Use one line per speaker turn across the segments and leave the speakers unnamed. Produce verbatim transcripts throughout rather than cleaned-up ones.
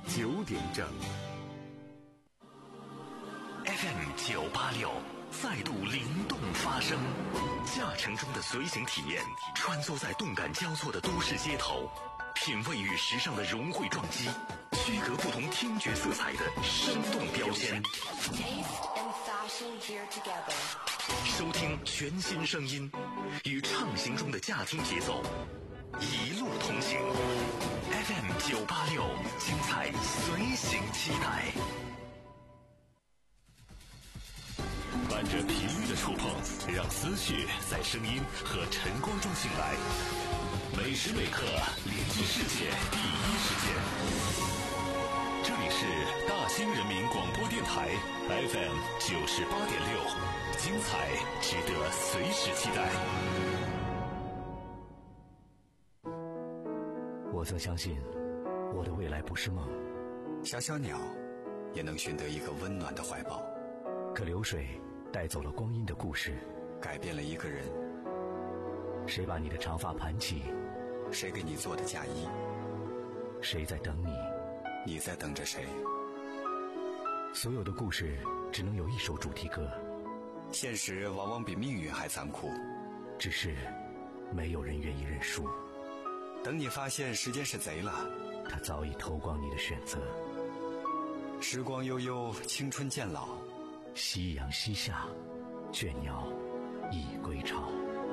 九点整。
F M 九八六再度灵动发声，驾乘中的随行体验，穿梭在动感交错的都市街头，品味与时尚的融汇撞击，区隔不同听觉色彩的生动标签。收听全新声音，与畅行中的驾听节奏，一路同行。F M 九八六，精彩随行期待。伴着频率的触碰，让思绪在声音和晨光中醒来。每时每刻连接世界第一时间。这里是大兴人民广播电台 F M 九十八点六，精彩值得随时期待。
我曾相信，我的未来不是梦。
小小鸟也能寻得一个温暖的怀抱。
可流水带走了光阴的故事，
改变了一个人。
谁把你的长发盘起？
谁给你做的嫁衣？
谁在等你？
你在等着谁？
所有的故事只能有一首主题歌。
现实往往比命运还残酷，
只是没有人愿意认输。
等你发现时间是贼了，
他早已偷光你的选择。
时光悠悠，青春渐老，
夕阳西下，倦鸟已归巢。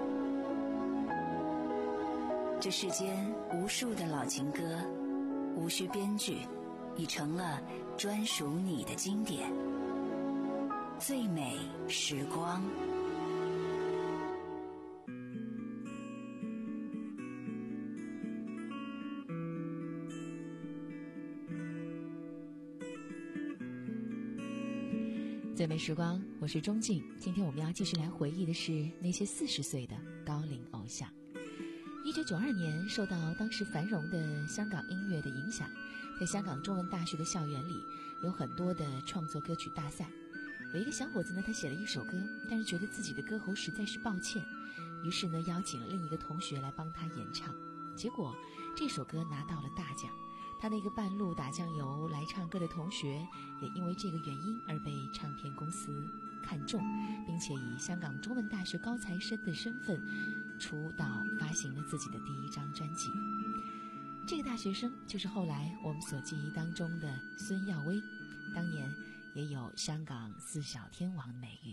这世间无数的老情歌，无需编剧，已成了专属你的经典。最美时光。
最美时光，我是钟静。今天我们要继续来回忆的是那些四十岁的高龄偶像。一九九二年，受到当时繁荣的香港音乐的影响，在香港中文大学的校园里，有很多的创作歌曲大赛。有一个小伙子呢，他写了一首歌，但是觉得自己的歌喉实在是抱歉，于是呢，邀请了另一个同学来帮他演唱。结果这首歌拿到了大奖。他那个半路打酱油来唱歌的同学，也因为这个原因而被唱片公司看中，并且以香港中文大学高材生的身份出道，发行了自己的第一张专辑。这个大学生就是后来我们所记忆当中的孙耀威，当年也有香港四小天王的美誉。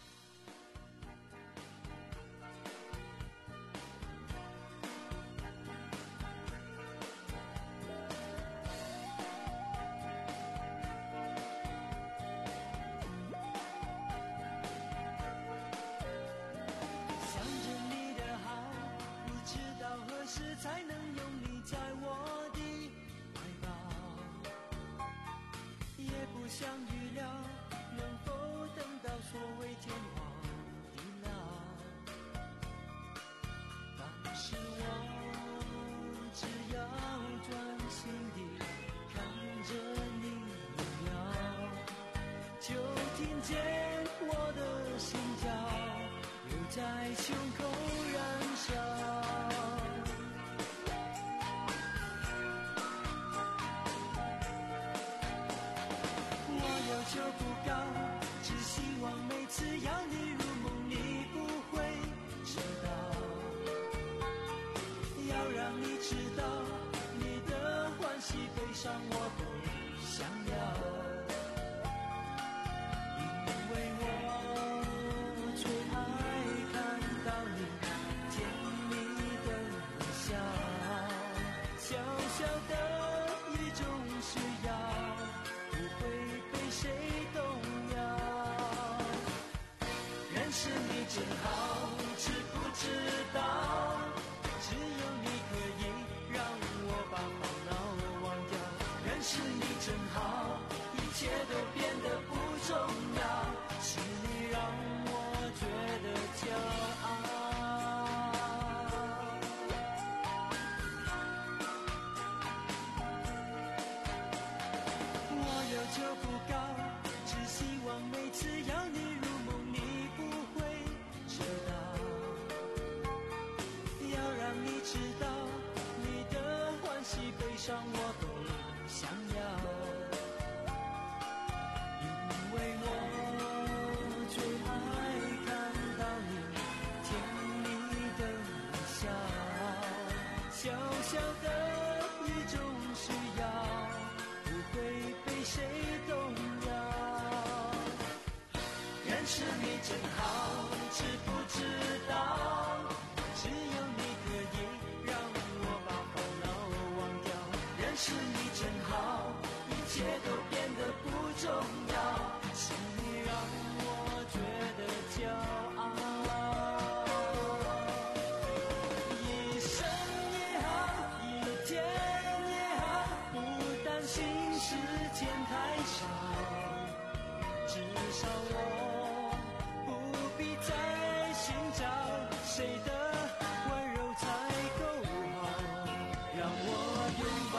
才能拥你在我的怀抱，也不想预料能否等到所谓天荒地老。当时我只要专心地看着你摇，就听见我的心跳又在胸口燃烧。就不高，只希望每次要你入梦，你不会知道，要让你知道，你的欢喜悲伤我都想要，因为我最爱看到你甜蜜的笑，小小的一种需要，不会谁动摇，认识你真好，知不知道？只有你可以让我把烦恼忘掉。认识你真好，一切都变得不重要，是你让我觉得骄傲。我要求不高，只希望每次要你入梦，你不会知道，要让你知道，你的欢喜悲伤我都想要。 小的一种需要，不会被谁动摇。认识你真好，知不知道？只有你可以让我把烦恼忘掉。认识你真好，一切都变得不重要，是你让我觉得骄傲。一生也好，一天也好，不担心时间太少，至少我不必再寻找谁的温柔才够好，让我拥抱。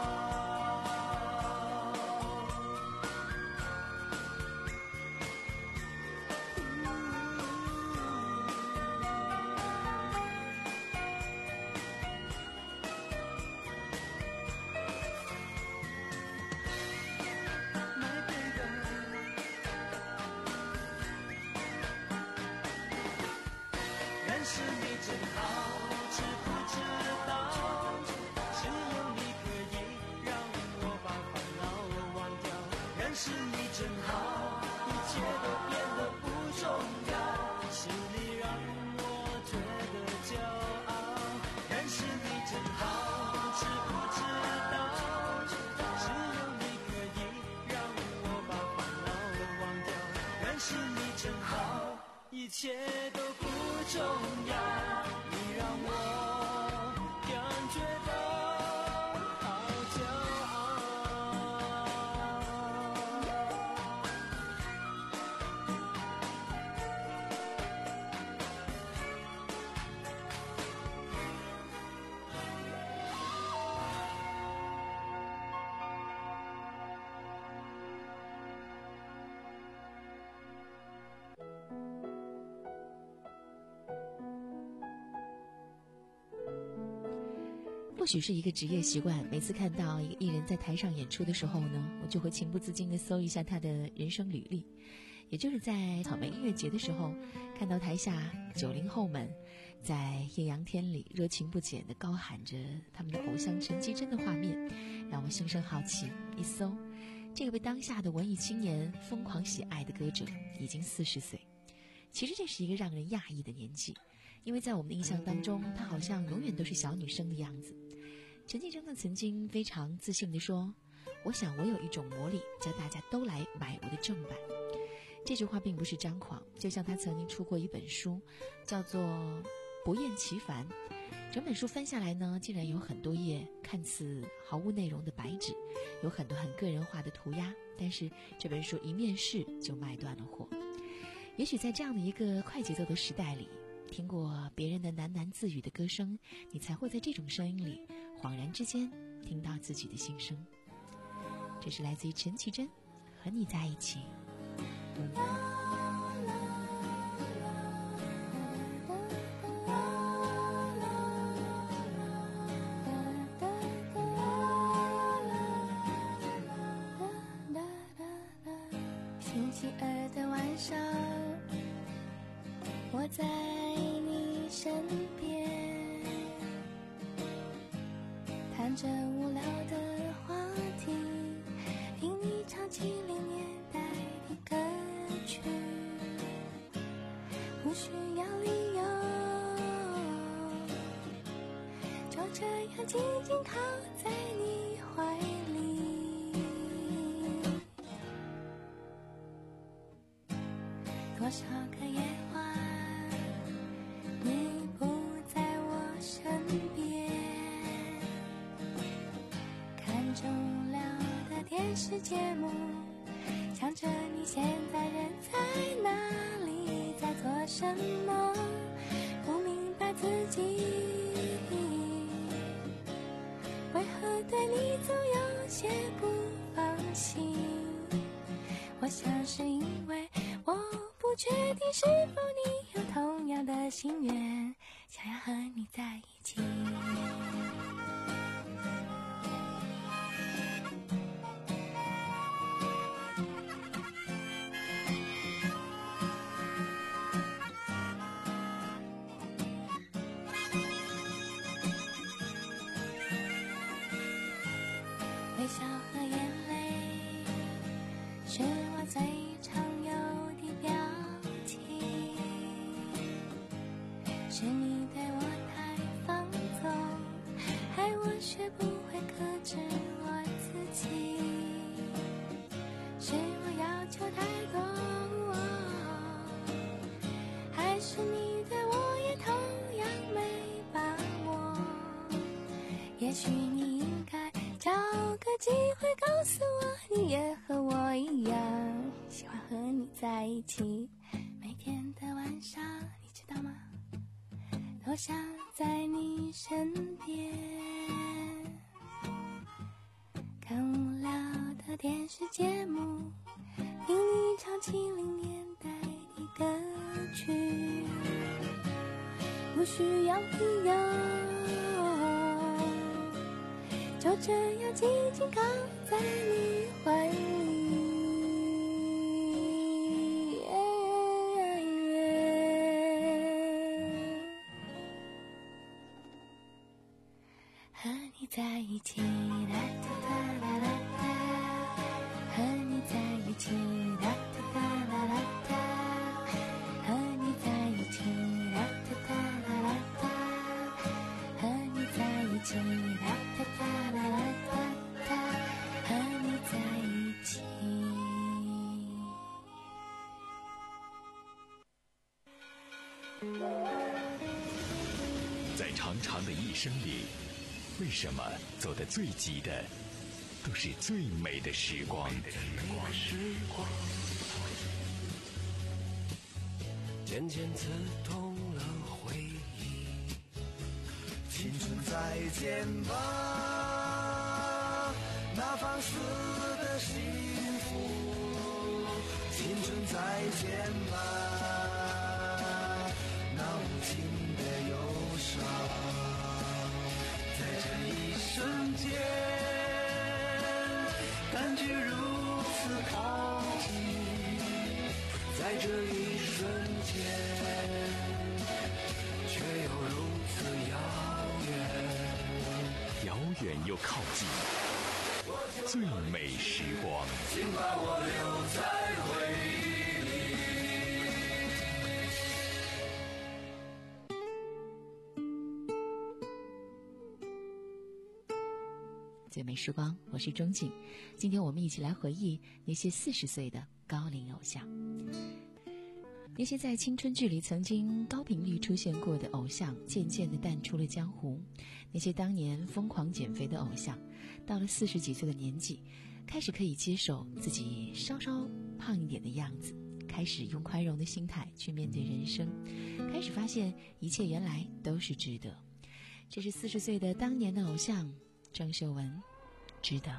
认识你真好，知不知道？只有你可以让我把烦恼忘掉。认识你真好，一切都变得不重要，是你让我觉得骄傲。认识你真好，知不知道？只有你可以让我把烦恼忘掉。认识你真好，一切都不重要，你让我感觉到好骄傲。
或许是一个职业习惯，每次看到一个艺人在台上演出的时候呢，我就会情不自禁地搜一下他的人生履历。也就是在草莓音乐节的时候，看到台下九零后们在艳阳天里热情不减地高喊着他们的偶像陈绮贞的画面，让我心生好奇。一搜，这个被当下的文艺青年疯狂喜爱的歌者已经四十岁。其实这是一个让人讶异的年纪，因为在我们的印象当中，她好像永远都是小女生的样子。陈绮贞呢曾经非常自信地说，我想我有一种魔力，叫大家都来买我的正版。这句话并不是张狂，就像她曾经出过一本书，叫做《不厌其烦》。整本书翻下来呢，竟然有很多页看似毫无内容的白纸，有很多很个人化的涂鸦，但是这本书一面世就卖断了货。也许在这样的一个快节奏的时代里，听过别人的喃喃自语的歌声，你才会在这种声音里恍然之间听到自己的心声。这是来自于陈绮贞，和你在一起。
星期二的晚上，我在你身边，谈着无聊的话题，听你唱七零年代的歌曲，不需要理由，就这样静静靠在你怀里。多少个夜晚，你不在我身边，看着无聊的电视节目，想着你现在人在哪里，在做什么，不明白自己为何对你总有些不放心。我想是因为我不确定是否你有同样的心愿，想要和你在一起。 笑和眼泪是我最常有的表情，是你对我太放纵，害我学不会克制我自己，是我要求太多，还是你对我也同样没把握？也许你应该找个机会告诉我，你也和我一样喜欢和你在一起，每天的晚上你知道吗，都想在你身边，看无聊的电视节目，听你唱七零年代的歌曲，不需要理由，就这样静静靠在你怀里，和你在一起，啦哒哒啦啦哒，和你在一起，啦哒哒啦啦哒，和你在一起，啦哒哒啦啦哒，和你在一起，啦哒哒啦啦哒，和你在一起。
在长长的一生里，为什么走得最急的都是最美的时光？
渐渐刺痛了回忆，青春再见吧，那放肆的幸福，青春再见吧，那无情的忧伤，在这一瞬间感觉如此靠近，在这一瞬间却又如此遥远，
遥远又靠近，最美时光。
请把我留在回忆里。
最美时光，我是钟景。今天我们一起来回忆那些四十岁的高龄偶像，那些在青春剧里曾经高频率出现过的偶像，渐渐地淡出了江湖；那些当年疯狂减肥的偶像，到了四十几岁的年纪，开始可以接受自己稍稍胖一点的样子，开始用宽容的心态去面对人生，开始发现一切原来都是值得。这是四十岁的当年的偶像郑秀文，值得。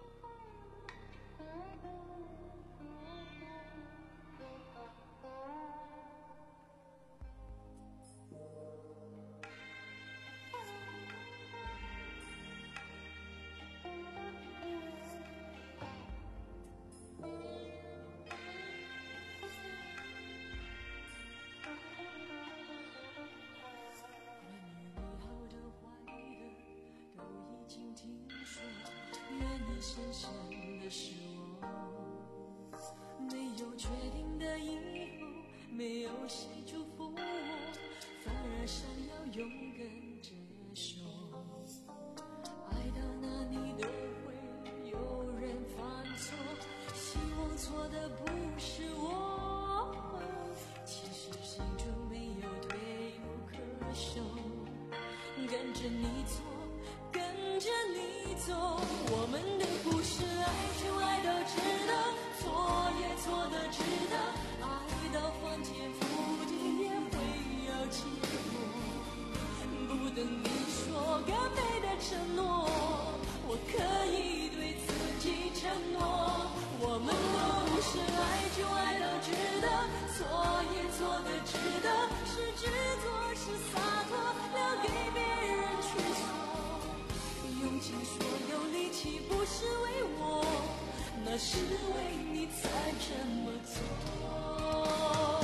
深深的失望，没有确定的以后，没有谁祝福我，反而想要勇敢接受。爱到哪里都会有人犯错，希望错的不是我，其实心中没有退无可守，跟着你走，跟着你走，我们的故事爱就爱到值得，错也错的值得，爱到翻天覆地也会有结果，不等你说更美的承诺，我可以对自己承诺，我们的故事爱就爱到值得，错也错的值得，是执着是洒脱，留给别人去说，用尽所有力气不是为我，那是为你才这么做。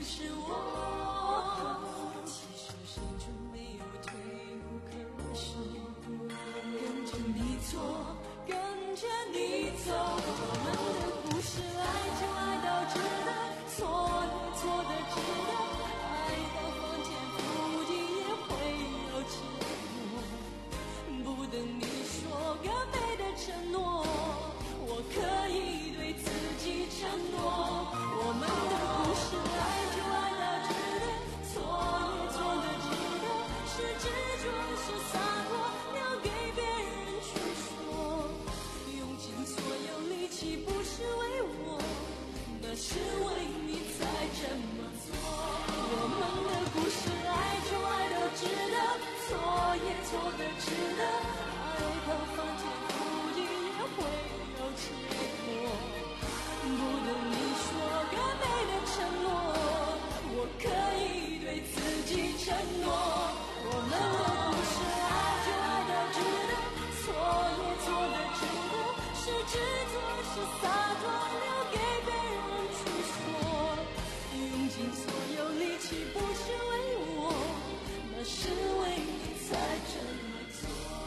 不是我。其实心中没有退路可守，跟着你错，跟着你走。我们的故事，爱就爱到值得，错也错的值得，爱到房间附近也会有结果。不等你说个美的承诺，我可以对自己承诺。我们的故事，爱就爱到值得，错也错的值得，是执着是洒脱，留给别人去说。用尽所有力气不是为我，那是为你才这么做。我们的故事，爱就爱到值得，错也错的值得，爱到房间附近也会有结果。不等你说个美的承诺，我可以对自己承诺。我们的故事，爱就爱到值得，错也错的值得，是执着是洒脱，留给别人去说。用尽所有力气不是为我，那是为你才这么做。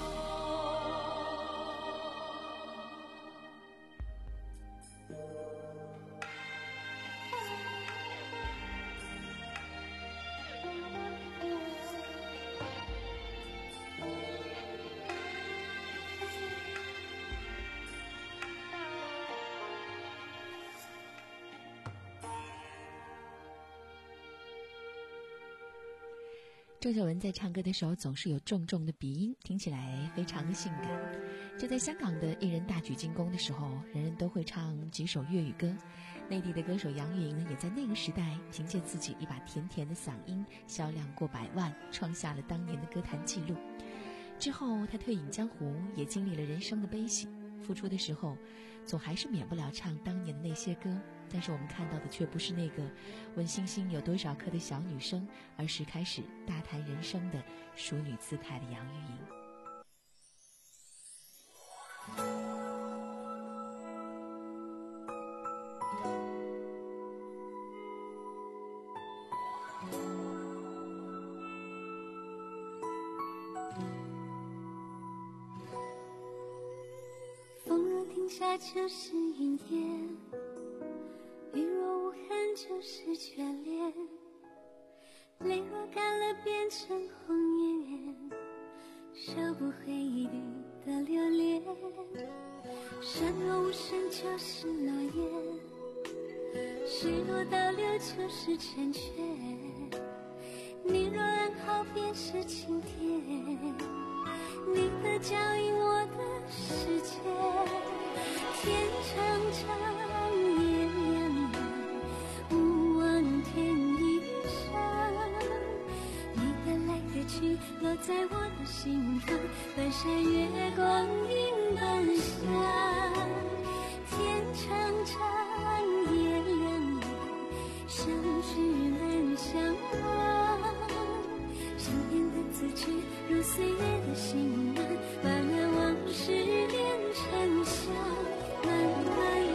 周杰伦在唱歌的时候总是有重重的鼻音，听起来非常的性感。就在香港的艺人大举进攻的时候，人人都会唱几首粤语歌。内地的歌手杨钰莹呢，也在那个时代凭借自己一把甜甜的嗓音，销量过百万，创下了当年的歌坛纪录。之后他退隐江湖，也经历了人生的悲喜。复出的时候，总还是免不了唱当年的那些歌，但是我们看到的却不是那个问星星有多少颗的小女生，而是开始大谈人生的淑女姿态的杨钰莹。
下就是云烟，雨若无痕就是眷恋，泪若干了变成红颜，收不回一滴的留恋。山若无声就是诺言，水若倒流就是成全，你若安好便是晴天，你的脚印我的世界。天长长，夜凉凉，无望天一场。你的来的去，落在我的心房，半山月光映半乡。天长长，夜凉凉，相知难相忘。想念的字句，如岁月的行囊，把那往事连成香。漫漫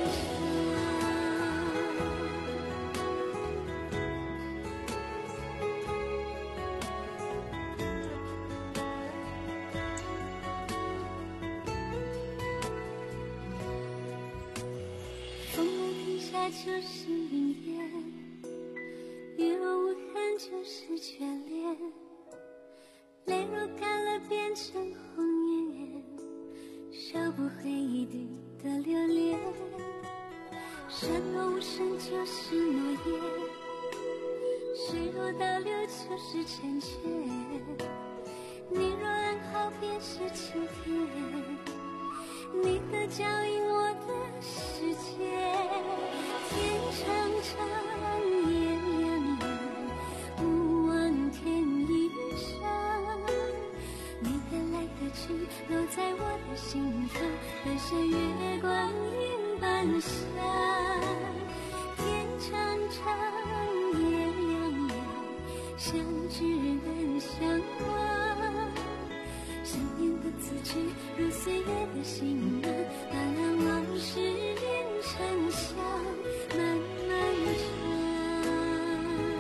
风若停下就是云烟，雨若无痕就是眷恋，泪若干了变成红颜，收不回一滴的留恋。山若无声就是诺言，水若倒流就是成全，你若安好便是晴天，你的脚印我的世界。天长长，夜凉凉，无望天一场。你的来的去，落在我的心房，半山月光映半乡。天长长，夜凉凉，相知难相忘。想念的字句，如岁月的行囊，把那往事连成香，漫漫长。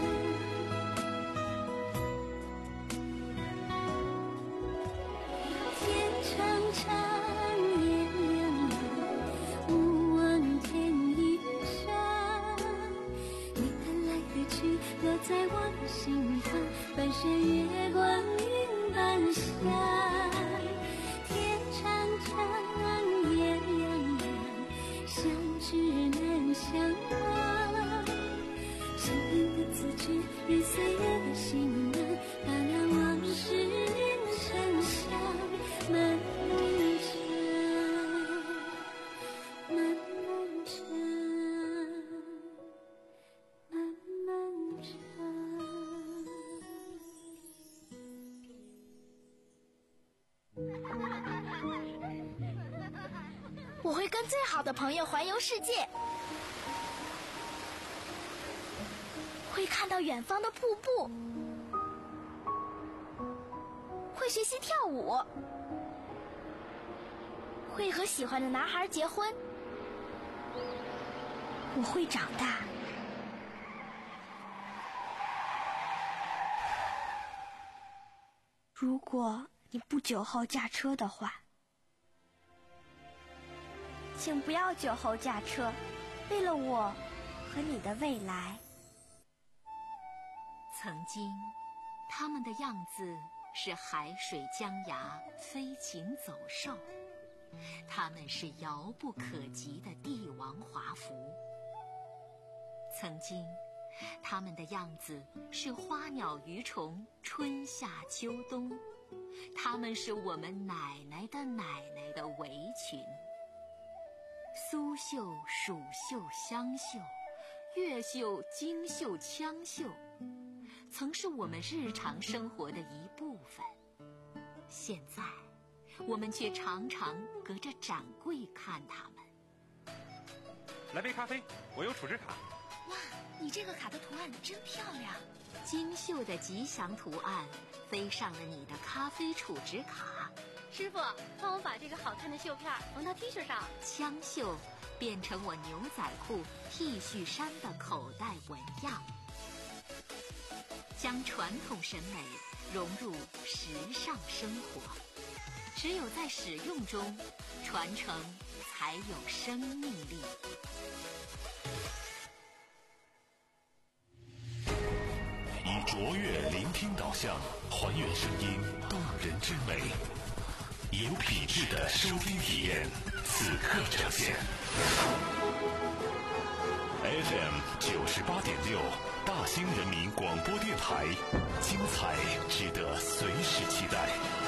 我会跟最好的朋友环游世界，会看到远方的瀑布，会学习跳舞，会和喜欢的男孩结婚。我会长大。如果你不酒后驾车的话，请不要酒后驾车，为了我和你的未来。
曾经，他们的样子是海水江崖、飞禽走兽，他们是遥不可及的帝王华服。曾经，他们的样子是花鸟鱼虫、春夏秋冬，他们是我们奶奶的奶奶的围裙。苏绣、蜀绣、湘绣，越绣、京绣、羌绣，曾是我们日常生活的一部分。现在，我们却常常隔着展柜看他们。
来杯咖啡，我有储值卡。
哇，你这个卡的图案真漂亮！
京绣的吉祥图案飞上了你的咖啡储值卡。
师傅，帮我把这个好看的绣片缝到 T 恤上。
羌绣变成我牛仔裤、T 恤衫的口袋纹样，将传统审美融入时尚生活。只有在使用中，传承才有生命力。
以卓越聆听导向，还原声音动人之美。有品质的收听体验，此刻呈现。F M 九十八点六，大兴人民广播电台，精彩值得随时期待。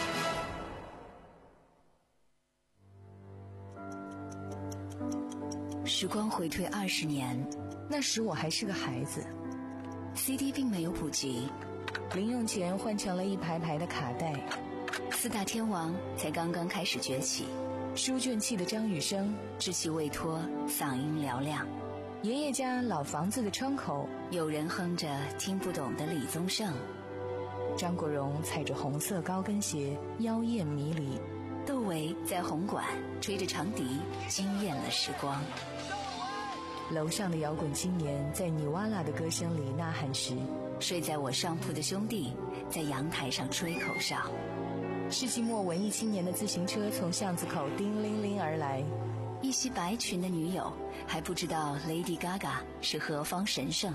时光回退二十年，那时我还是个孩子。C D 并没有普及，零用钱换成了一排排的卡带。四大天王才刚刚开始崛起，书卷气的张雨生稚气未脱，嗓音嘹亮。爷爷家老房子的窗口，有人哼着听不懂的李宗盛。张国荣踩着红色高跟鞋，妖艳迷离。窦唯在红馆吹着长笛，惊艳了时光。楼上的摇滚青年在尼瓦拉的歌声里呐喊时，睡在我上铺的兄弟在阳台上吹口哨。世纪末文艺青年的自行车从巷子口叮铃铃而来，一袭白裙的女友还不知道 Lady Gaga 是何方神圣。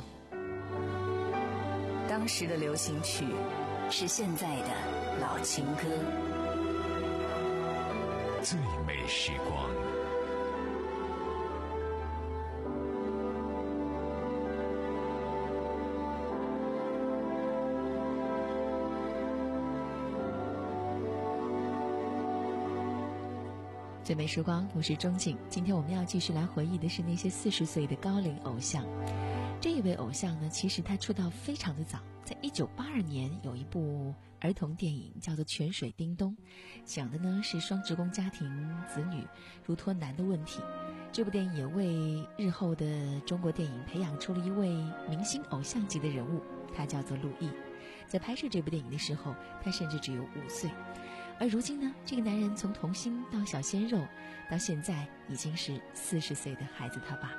当时的流行曲是现在的老情歌。
最美时光，
最美时光，我是钟景。今天我们要继续来回忆的是那些四十岁的高龄偶像。这一位偶像呢，其实他出道非常的早，在一九八二年有一部儿童电影叫做《泉水叮咚》，讲的呢是双职工家庭子女如脱难的问题。这部电影也为日后的中国电影培养出了一位明星偶像级的人物，他叫做陆毅。在拍摄这部电影的时候，他甚至只有五岁。而如今呢，这个男人从童星到小鲜肉，到现在已经是四十岁的孩子他爸。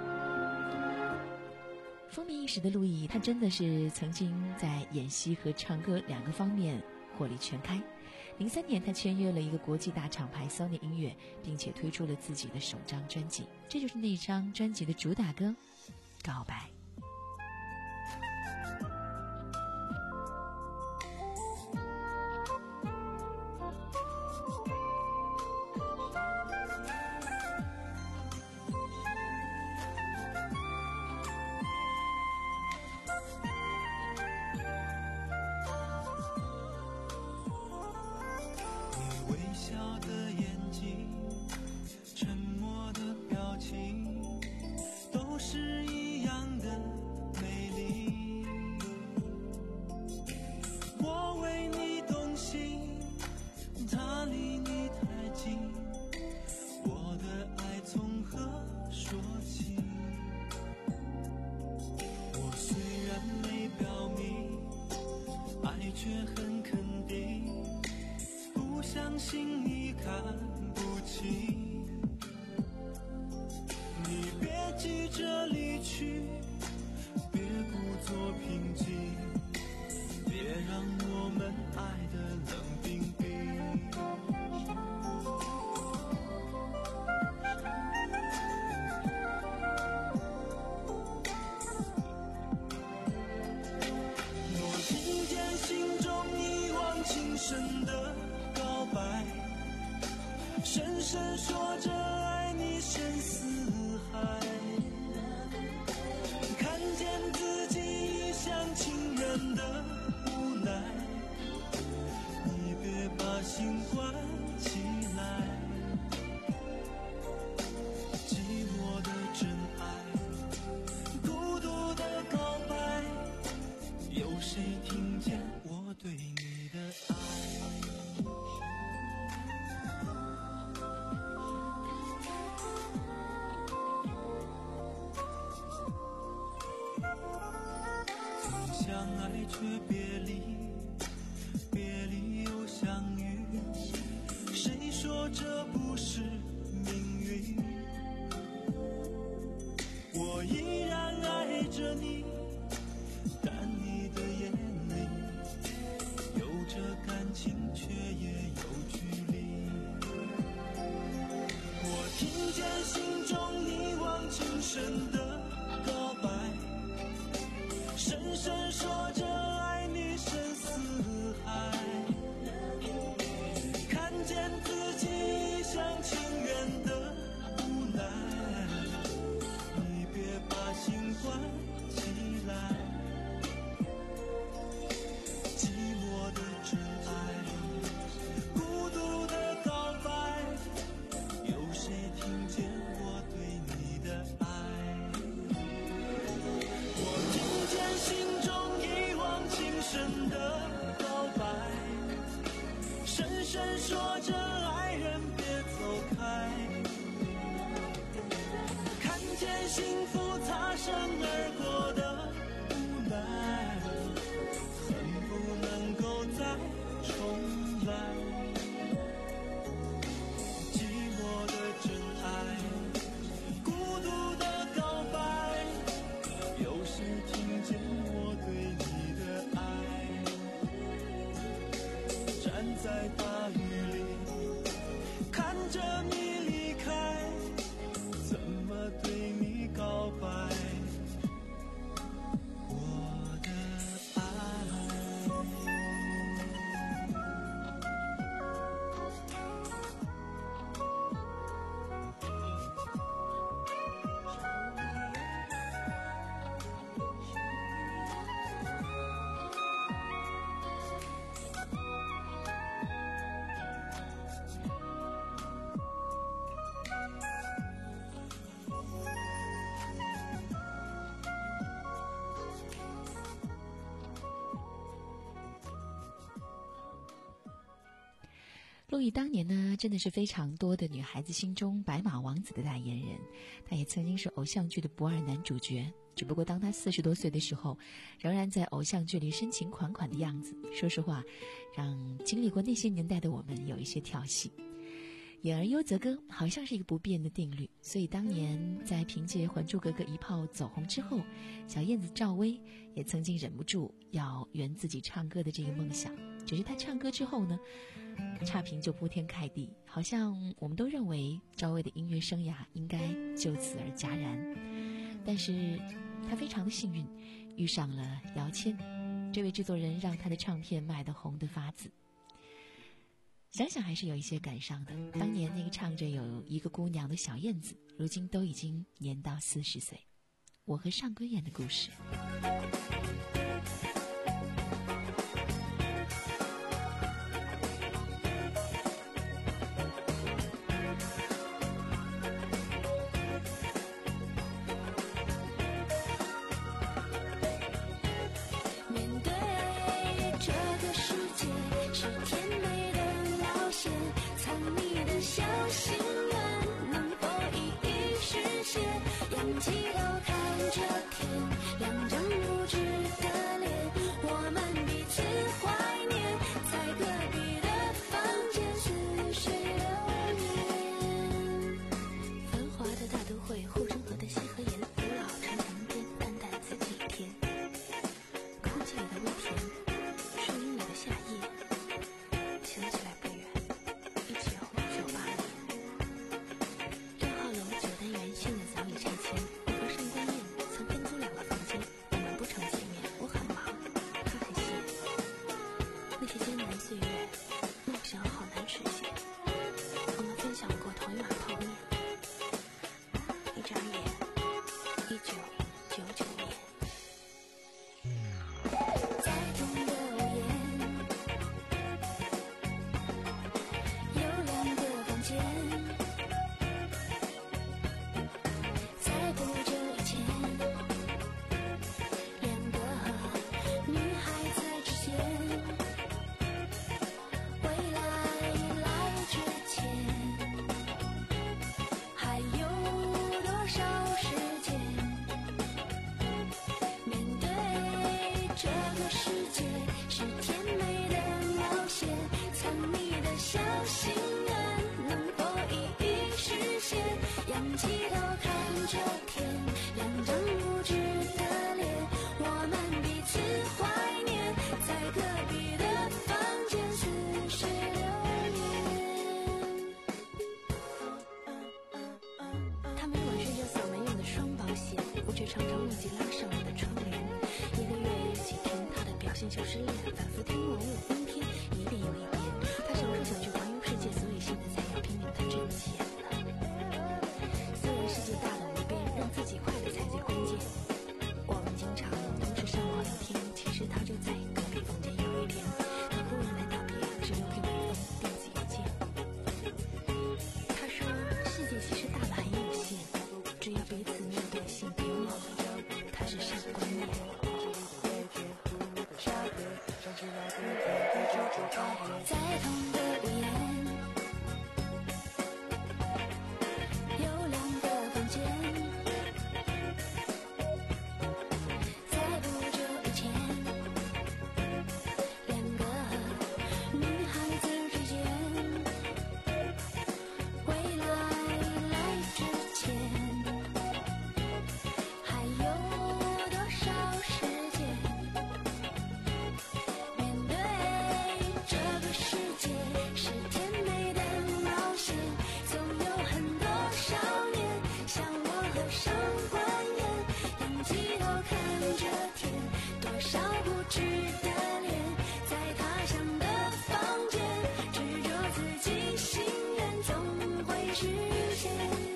风靡一时的陆毅，他真的是曾经在演戏和唱歌两个方面火力全开。零三年，他签约了一个国际大厂牌 Sony 音乐，并且推出了自己的首张专辑，这就是那张专辑的主打歌《告白》。
他离你太近，我的相信你看不清，你别急着离去，别故作平静，别让我们爱得冷冰冰。我听见心中一往情深的告白，深深说着爱你深似海，看见自己一厢情愿的无奈，你别把心关起来，寂寞的真爱，孤独的告白，有谁听见我对你的爱？相爱却别离，别离又相遇，谁说这不是命运？我依然爱着你，但你的眼里有着感情，却也有距离。我听见心中一往情深的告白，深深说着爱你深似海，看见自己一厢情愿的无奈，你别把心关起来，寂寞的真爱，孤独的告白，有谁听见我对你的爱？我听见心中一往情深的告白，深深说着爱人别走开，看见幸福擦身而过的无奈，恨不能够再重来，寂寞的真爱，孤独的告白，有谁听见我对你的爱？站在大雨里，看着你离开，怎么对你告白我的爱？
陆毅当年呢，真的是非常多的女孩子心中白马王子的代言人，他也曾经是偶像剧的不二男主角。只不过当他四十多岁的时候，仍然在偶像剧里深情款款的样子，说实话，让经历过那些年代的我们有一些跳戏。演而优则歌好像是一个不变的定律，所以当年在凭借《还珠格格》一炮走红之后，小燕子赵薇也曾经忍不住要圆自己唱歌的这个梦想。只是她唱歌之后呢，差评就铺天盖地，好像我们都认为赵薇的音乐生涯应该就此而戛然。但是她非常的幸运，遇上了姚谦，这位制作人让她的唱片卖得红得发紫。想想还是有一些感伤的，当年那个唱着有一个姑娘的小燕子，如今都已经年到四十岁。我和上官燕的故事。
起头看着天，两张无知的脸，我们彼此怀念，在隔壁的房间。 这个世界是甜美的冒险，藏你的小心愿，能否一一实现？仰起头看着天，两张无知的脸，我们彼此怀念，在隔壁的房间似水流年。他每晚睡着嗓门用的双保险，我却常常忘记拉上我的窗帘。一个月有几天，他的表现就是练，反复听网友疯篇，一遍又一遍。他什么时候想去环游世界，所以现在才要拼命的挣钱了。虽然世界大的无边，让自己快乐才最关键。我们经常同时上网聊天，其实他就在隔壁房间。有一天，他忽然来道别，只留给我一封电子邮件。他说，世界其实大的很有限，只要彼此面对性别忘了他是上观念。在同个屋檐，有两个房间。在不久以前，两个女孩子之间，未来来之前，还有多少时间？面对这个世界是甜美的冒险，总有很多少年像我和上官燕，仰起头看着天，多少不知的脸，在他乡的房间，执着自己心愿总会实现。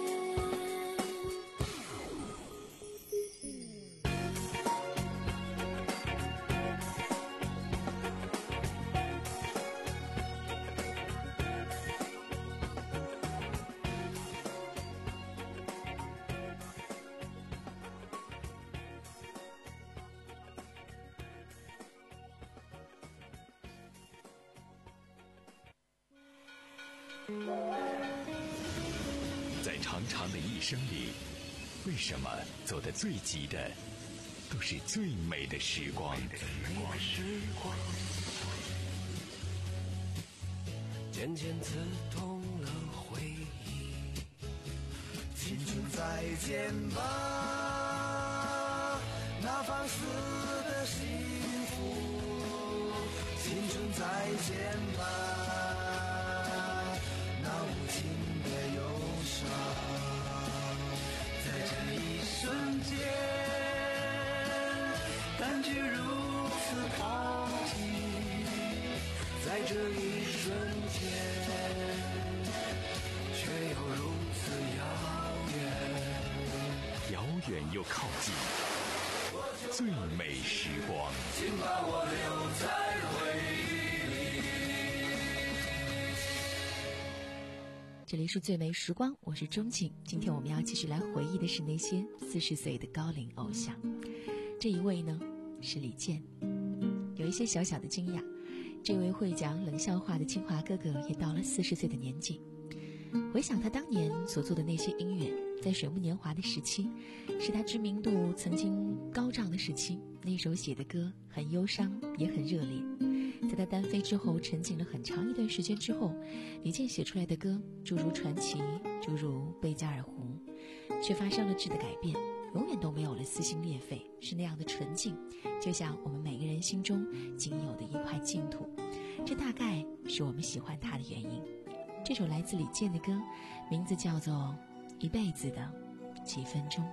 在长长的一生里，为什么走得最急的都是最美的时光？
渐渐刺痛了回忆，青春再见吧，那放肆的幸福，青春再见吧，那无情的忧伤，在这一瞬间，感觉如此靠近，在这一瞬间，却又如此遥远，
遥远又靠近，最美时光。
请把我留在回忆里。
这里是最美时光，我是钟静。今天我们要继续来回忆的是那些四十岁的高龄偶像。这一位呢是李健。有一些小小的惊讶，这位会讲冷笑话的清华哥哥也到了四十岁的年纪。回想他当年所做的那些音乐，在水木年华的时期，是他知名度曾经高涨的时期。那首写的歌很忧伤，也很热烈。在他单飞之后，沉寂了很长一段时间之后，李健写出来的歌，诸如传奇，诸如贝加尔湖，却发生了质的改变，永远都没有了撕心裂肺，是那样的纯净，就像我们每个人心中仅有的一块净土。这大概是我们喜欢他的原因。这首来自李健的歌，名字叫做《一辈子的几分钟》。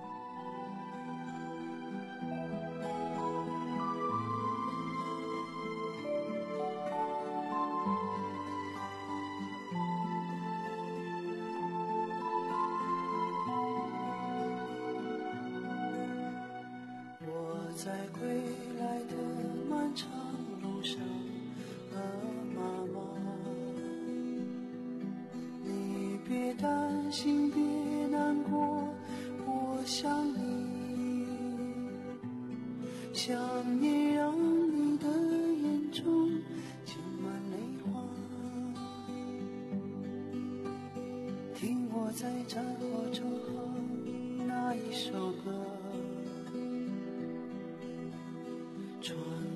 我在归来的漫长路上，啊妈妈，你别担心，别难过，我想你，想念让你的眼中噙满泪花，听我在战火中哼那一首歌，穿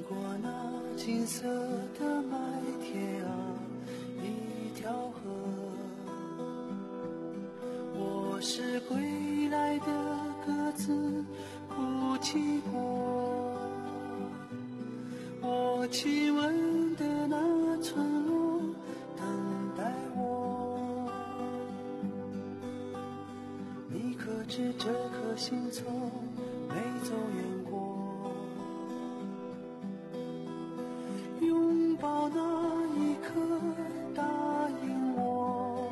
色的麦田啊，一条河。我是归来的鸽子，哭泣过。我亲吻的那村落，等待我。你可知这颗心从没走远过？拥抱那一刻，答应我，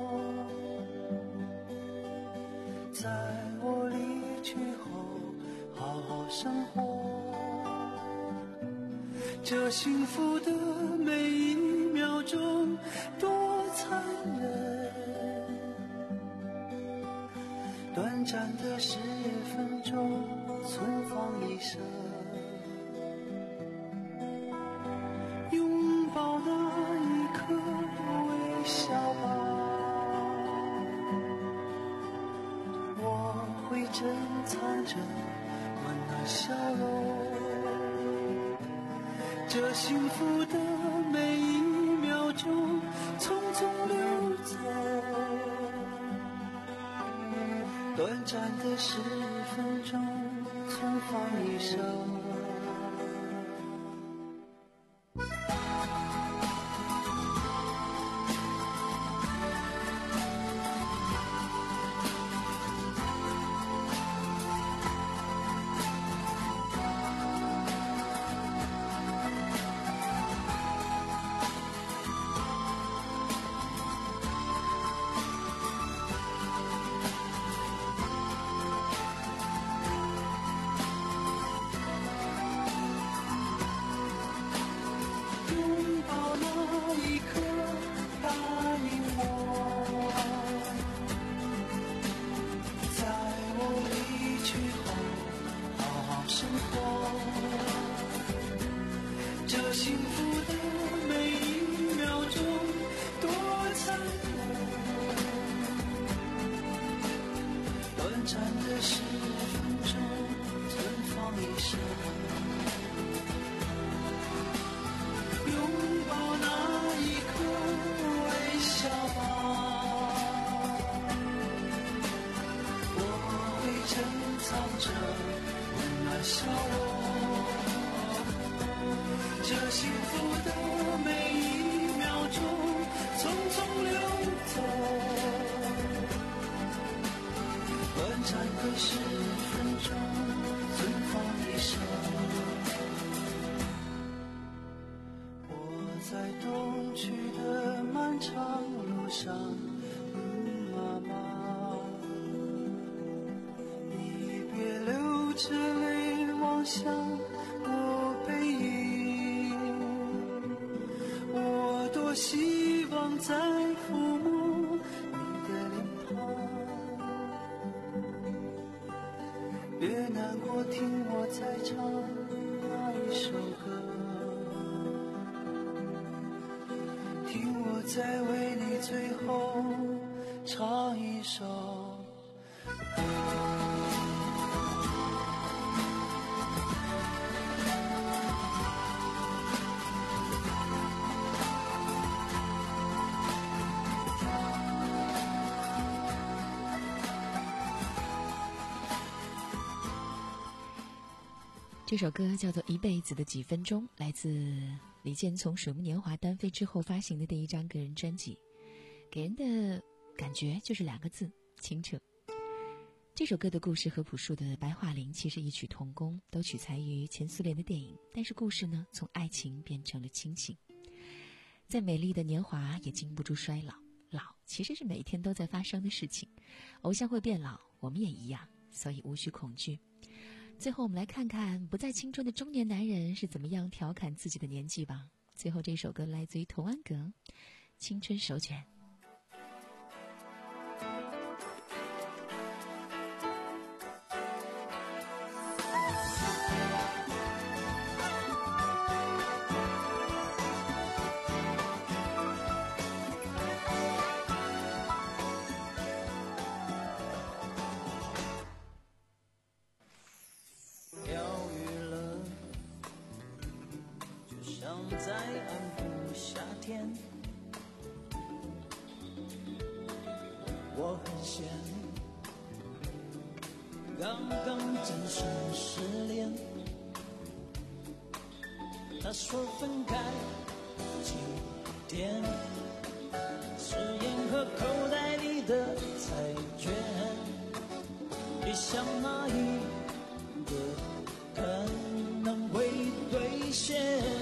在我离去后好好生活。这幸福的每一秒钟多残忍，短暂的十分钟存放一生。拥抱那一刻，微笑吧，我会珍藏着温暖笑容。这幸福的每一秒钟匆匆流走，短暂的十分钟存放一生。幸福的每一秒钟多残忍，短暂的十分钟存放一生。拥抱那一刻，微笑吧，我会珍藏着温暖笑容。这幸福的每一秒钟匆匆流走，短暂的十分钟存放一生。我在东去的漫长路上，嗯，妈妈，你别流着泪望向我背影。希望在抚摸你的脸庞，别难过，听我再唱那一首歌，听我再为你最后唱一首歌。
这首歌叫做《一辈子的几分钟》，来自李健从《水木年华》单飞之后发行的第一张个人专辑，给人的感觉就是两个字：清澈。这首歌的故事和朴树的《白桦林》其实异曲同工，都取材于前苏联的电影，但是故事呢，从爱情变成了亲情。再美丽的年华也经不住衰老，老其实是每天都在发生的事情。偶像会变老，我们也一样，所以无需恐惧。最后我们来看看不再青春的中年男人是怎么样调侃自己的年纪吧。最后这首歌来自于童安格，《青春手卷》。
在天，我很羡慕刚刚正式失恋。他说分开几天，誓言和口袋里的彩券，也像蚂蚁的可能会兑现。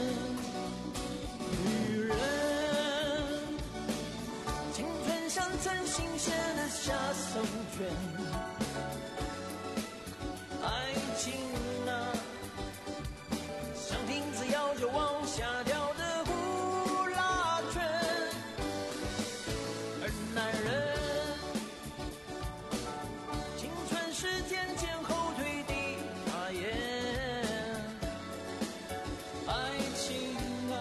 女人青春像曾新鲜的下手卷，爱情啊像停止摇就往下掉的呼啦圈，而男人青春是渐渐后退的发言。爱情啊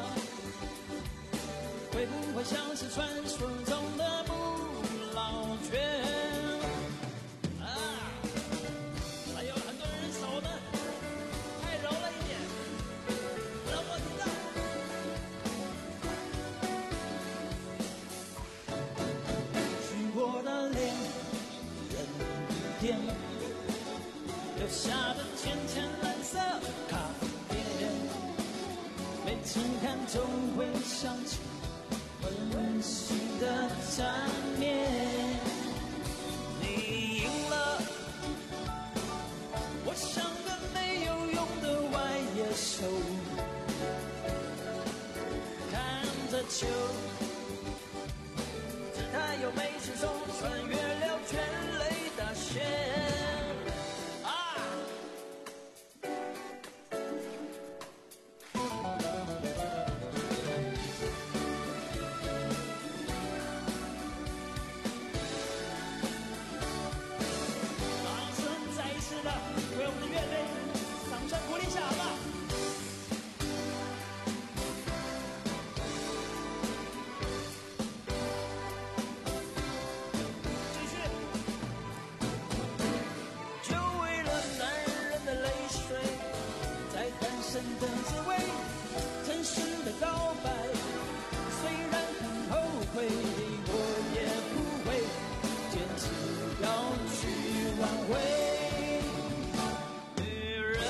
会不会像是传说中的不老圈啊？还有很多人手呢太柔了一点，让我听到。许过的恋人天，留下的浅浅蓝色卡片，每次看总会想起温馨的缠绵。你赢了，我像个没有用的外野手，看着球，姿态又没失手，穿越了全垒打线啊！掌声再一次的为我们的乐队掌声鼓励一下好吧？继续。就为了男人的泪水，在单身的滋味，诚实的告白，虽然很后悔，我也不会坚持要去挽回。女人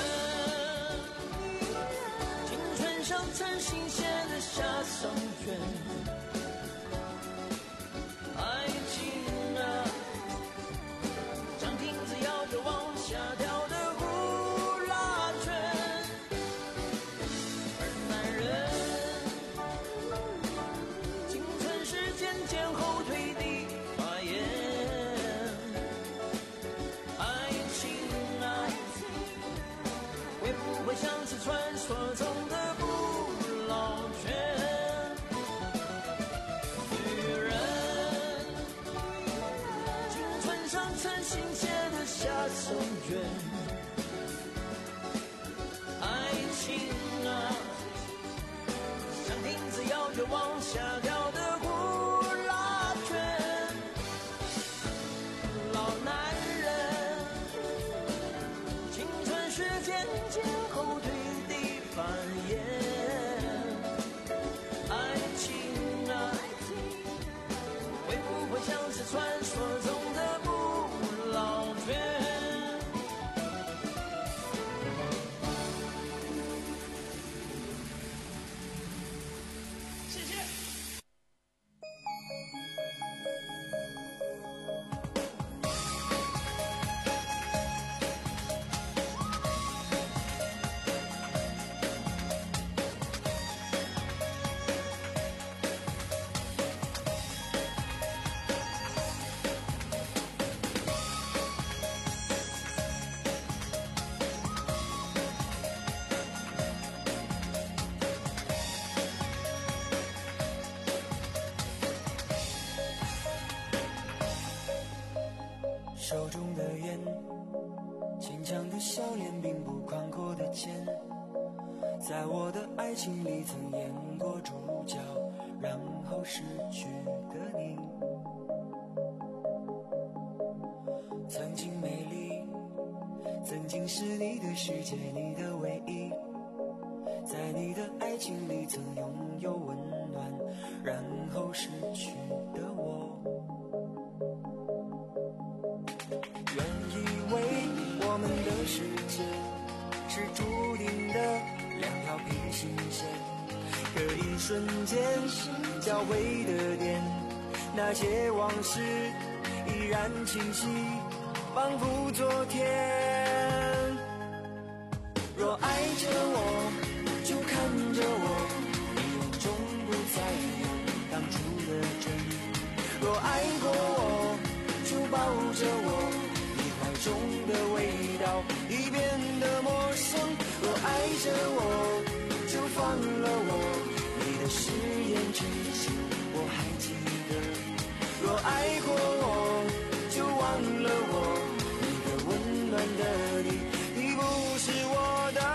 青春像曾新鲜的下手卷，爱情啊像停止摇就往下掉的呼啦圈，而男人青春是渐渐后退的发言。爱情啊会不会像是传说中的不老圈？女人青春像曾新鲜的下手卷，爱情啊像停止摇就往下掉的呼啦圈，老男人青春是渐渐后退的繁衍。爱情啊会不会像是传说中的不老圈？谢谢。手中的烟，坚强的笑脸，并不宽阔的肩，在我的爱情里曾演过主角，然后失去的你，曾经美丽，曾经是你的世界，你的唯一，在你的爱情里曾拥有温暖， 然后失去的我。原以为我们的世界是注定的两条平行线，可一瞬间交汇的点，那些往事依然清晰，仿佛昨天。若爱着我，就看着我，你眼中不再有当初的真。若爱过我，就抱着我，你怀中的味道已变得陌生。若爱着我，就放了我，你的誓言真心我还记得。若爱过我，就忘了我，你的温暖的你已不是我的。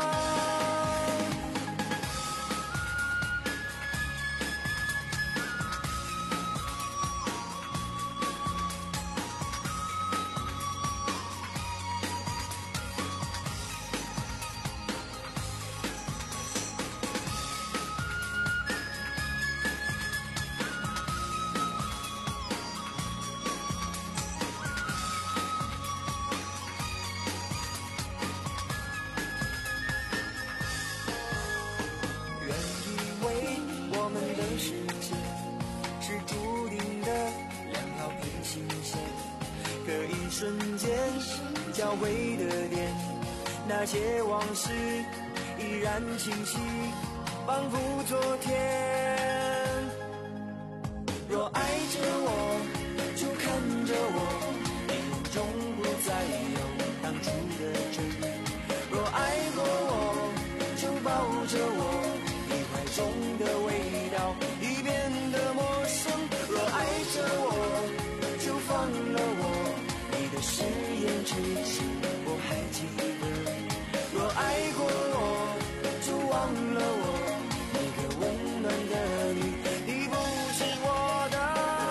世界是注定的两条平行线，可一瞬间交汇的点，那些往事依然清晰，仿佛昨天。若爱着我，就看着我，你眼中不再有当初的真。若爱过我，就抱着我，你怀中的味道已变得陌生。若爱着我，就放了我，你的誓言至今我还记得。若爱过我，就忘了我，那个温暖的你已不是我的。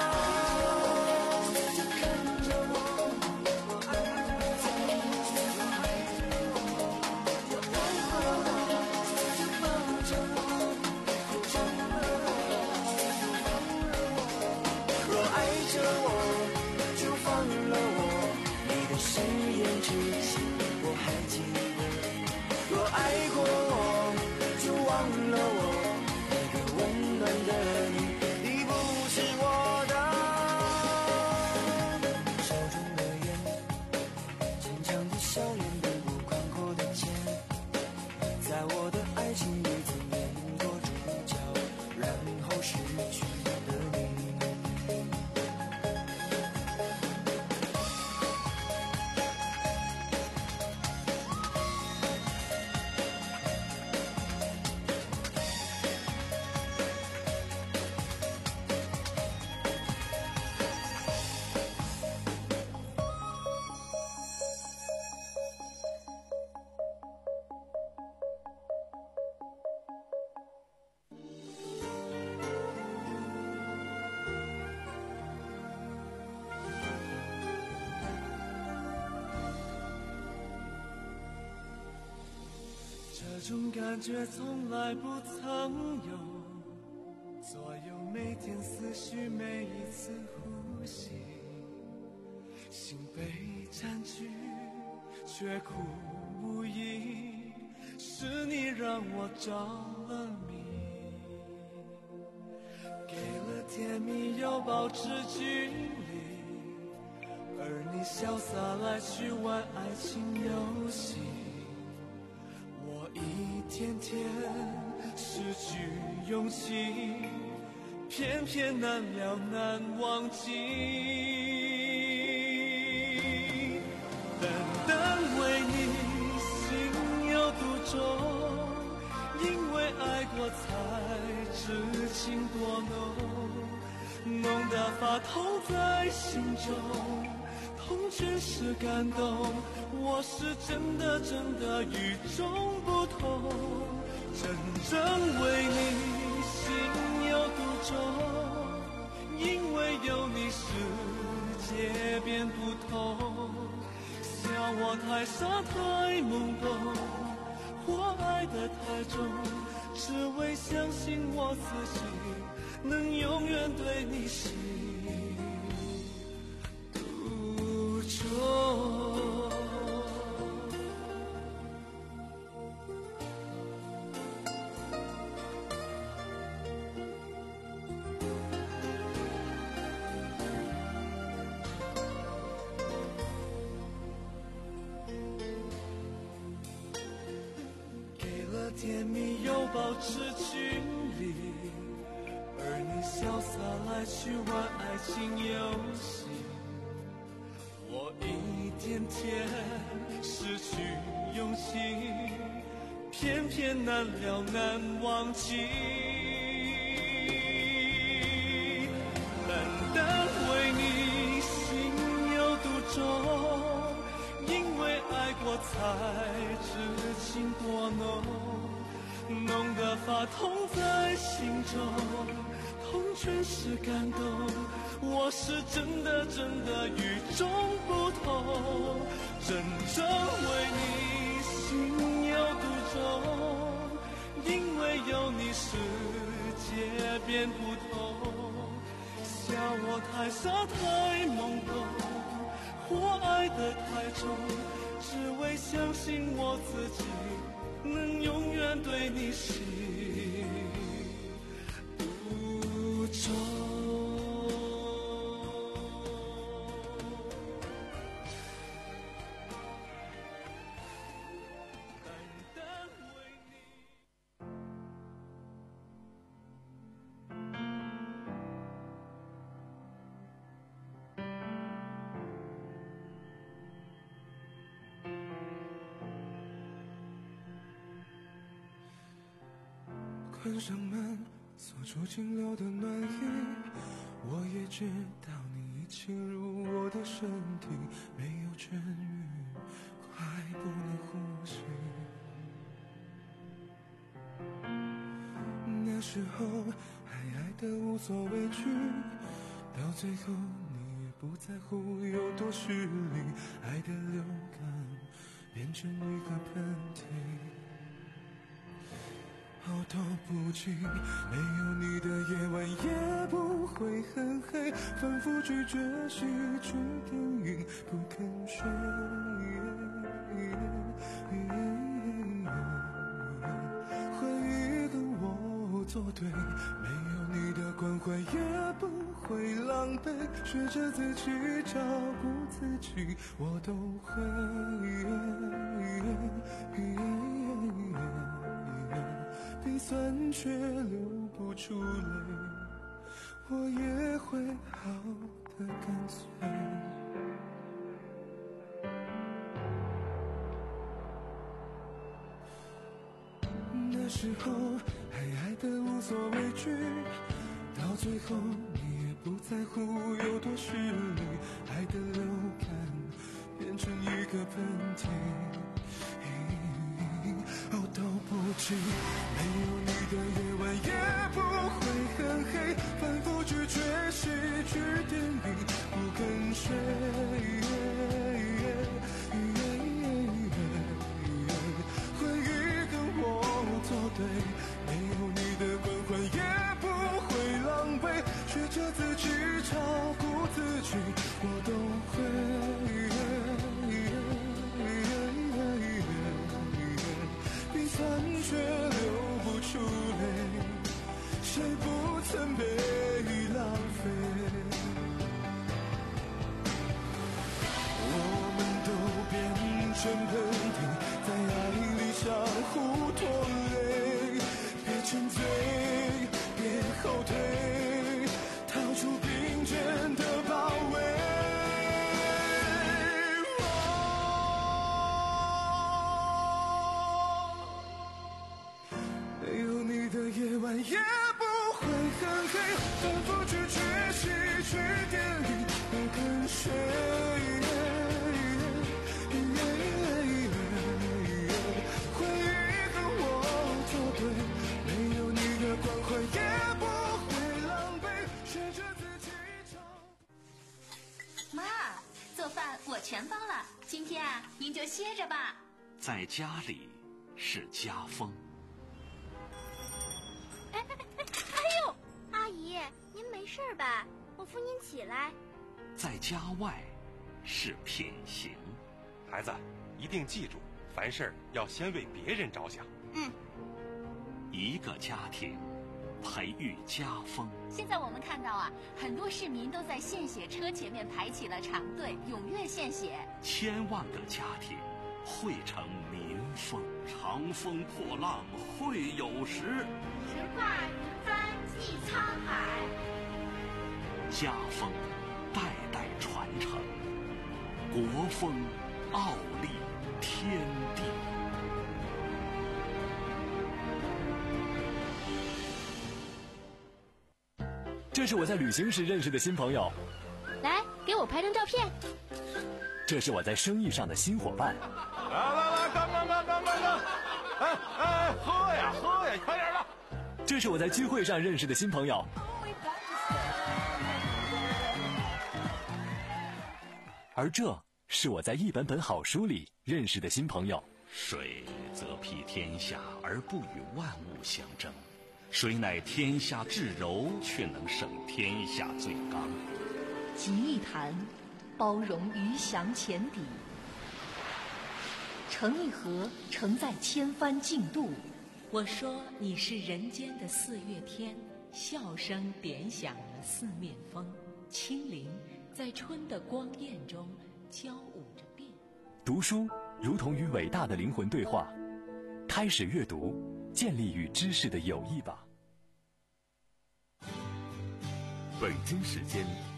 就看着我，我爱在你，我爱我，就爱过我，就抱着我，就忘了我，就忘了我。若爱着我，就放了我，你的誓言至今我还记得。若爱过我，就忘了我，那个温暖的你已不是我的。手中的烟，坚强的笑脸，奔波宽阔的肩，在我的爱情里曾演过主角，然后失去的你。
这种感觉从来不曾有，左右每天思绪，每一次呼吸，心被占据，却苦无依，是你让我着了迷，给了甜蜜又保持距离，而你潇洒来去玩爱情游戏。一天天失去勇气，偏偏难了难忘记。单单为你心有独钟，因为爱过才知情多浓，浓得发痛在心中，痛却是感动，我是真的真的与众不同，真正为你心有独钟，因为有你世界变不同，笑我太傻太懵懂，或爱得太重， 只为相信我自己能永远对你心独钟。甜蜜又保持距离，而你潇洒来去玩爱情游戏，我一天天失去勇气，偏偏难了难忘记。单单为你心有独钟，因为爱过才知情多浓，浓得发痛在心中，痛全是感动。我是真的真的与众不同，真正为你心有独钟，因为有你世界变不同。笑我太傻太懵懂，或爱得太重，只为相信我自己能永远对你心独钟。关上门，锁住进了的暖意，我也知道你已侵入我的身体，没有痊愈，快不能呼吸。那时候还爱得无所畏惧，到最后你也不在乎有多虚伪，爱的流感变成一个喷嚏。好到不及，没有你的夜晚也不会很黑，反复拒绝戏剧电影，不肯睡。回忆跟我作对，没有你的关怀也不会狼狈，学着自己照顾自己，我都会。鼻酸却流不出泪，我也会好得干脆。那时候还爱得无所畏惧，到最后你也不在乎有多虚伪，爱的流感变成一个喷嚏。熬到不及，没有你的夜晚也不会很黑，反复拒绝戏剧电影，不肯睡。回忆跟我作对，没有你的关怀也不会狼狈，学着自己照顾自己，我都会。鼻酸却流不出泪，谁不曾被浪费？我们都变成喷嚏，在爱里相互拖累，别沉醉，别后退，逃出并肩的包围。夜晚也不会很黑，反复拒绝戏剧电影，不肯睡。回忆跟我作对，没有你的关怀也不会狼狈，学着自己照。
妈，做饭我全包了，今天啊，您就歇着吧。
在家里是家风。
我扶您起来。
在家外是品行。
孩子，一定记住，凡事要先为别人着想。
嗯。
一个家庭培育家风。
现在我们看到啊，很多市民都在献血车前面排起了长队，踊跃献血。
千万个家庭汇成民风，长风破浪会有时。
直挂云帆济沧海。
家风代代传承，国风傲立天地。
这是我在旅行时认识的新朋友，
来给我拍张照片。
这是我在生意上的新伙伴。
来来来，干干干干干干！哎哎，喝呀喝呀，快点的！
这是我在聚会上认识的新朋友。而这是我在一本本好书里认识的新朋友。
水则披天下而不与万物相争，谁乃天下至柔，却能胜天下最刚。
集一坛，包容鱼翔浅底；盛一盒，盛在千帆竞渡。
我说你是人间的四月天，笑声点响了四面风，清灵在春的光艳中交舞着变。
读书如同与伟大的灵魂对话，开始阅读，建立与知识的友谊吧。
北京时间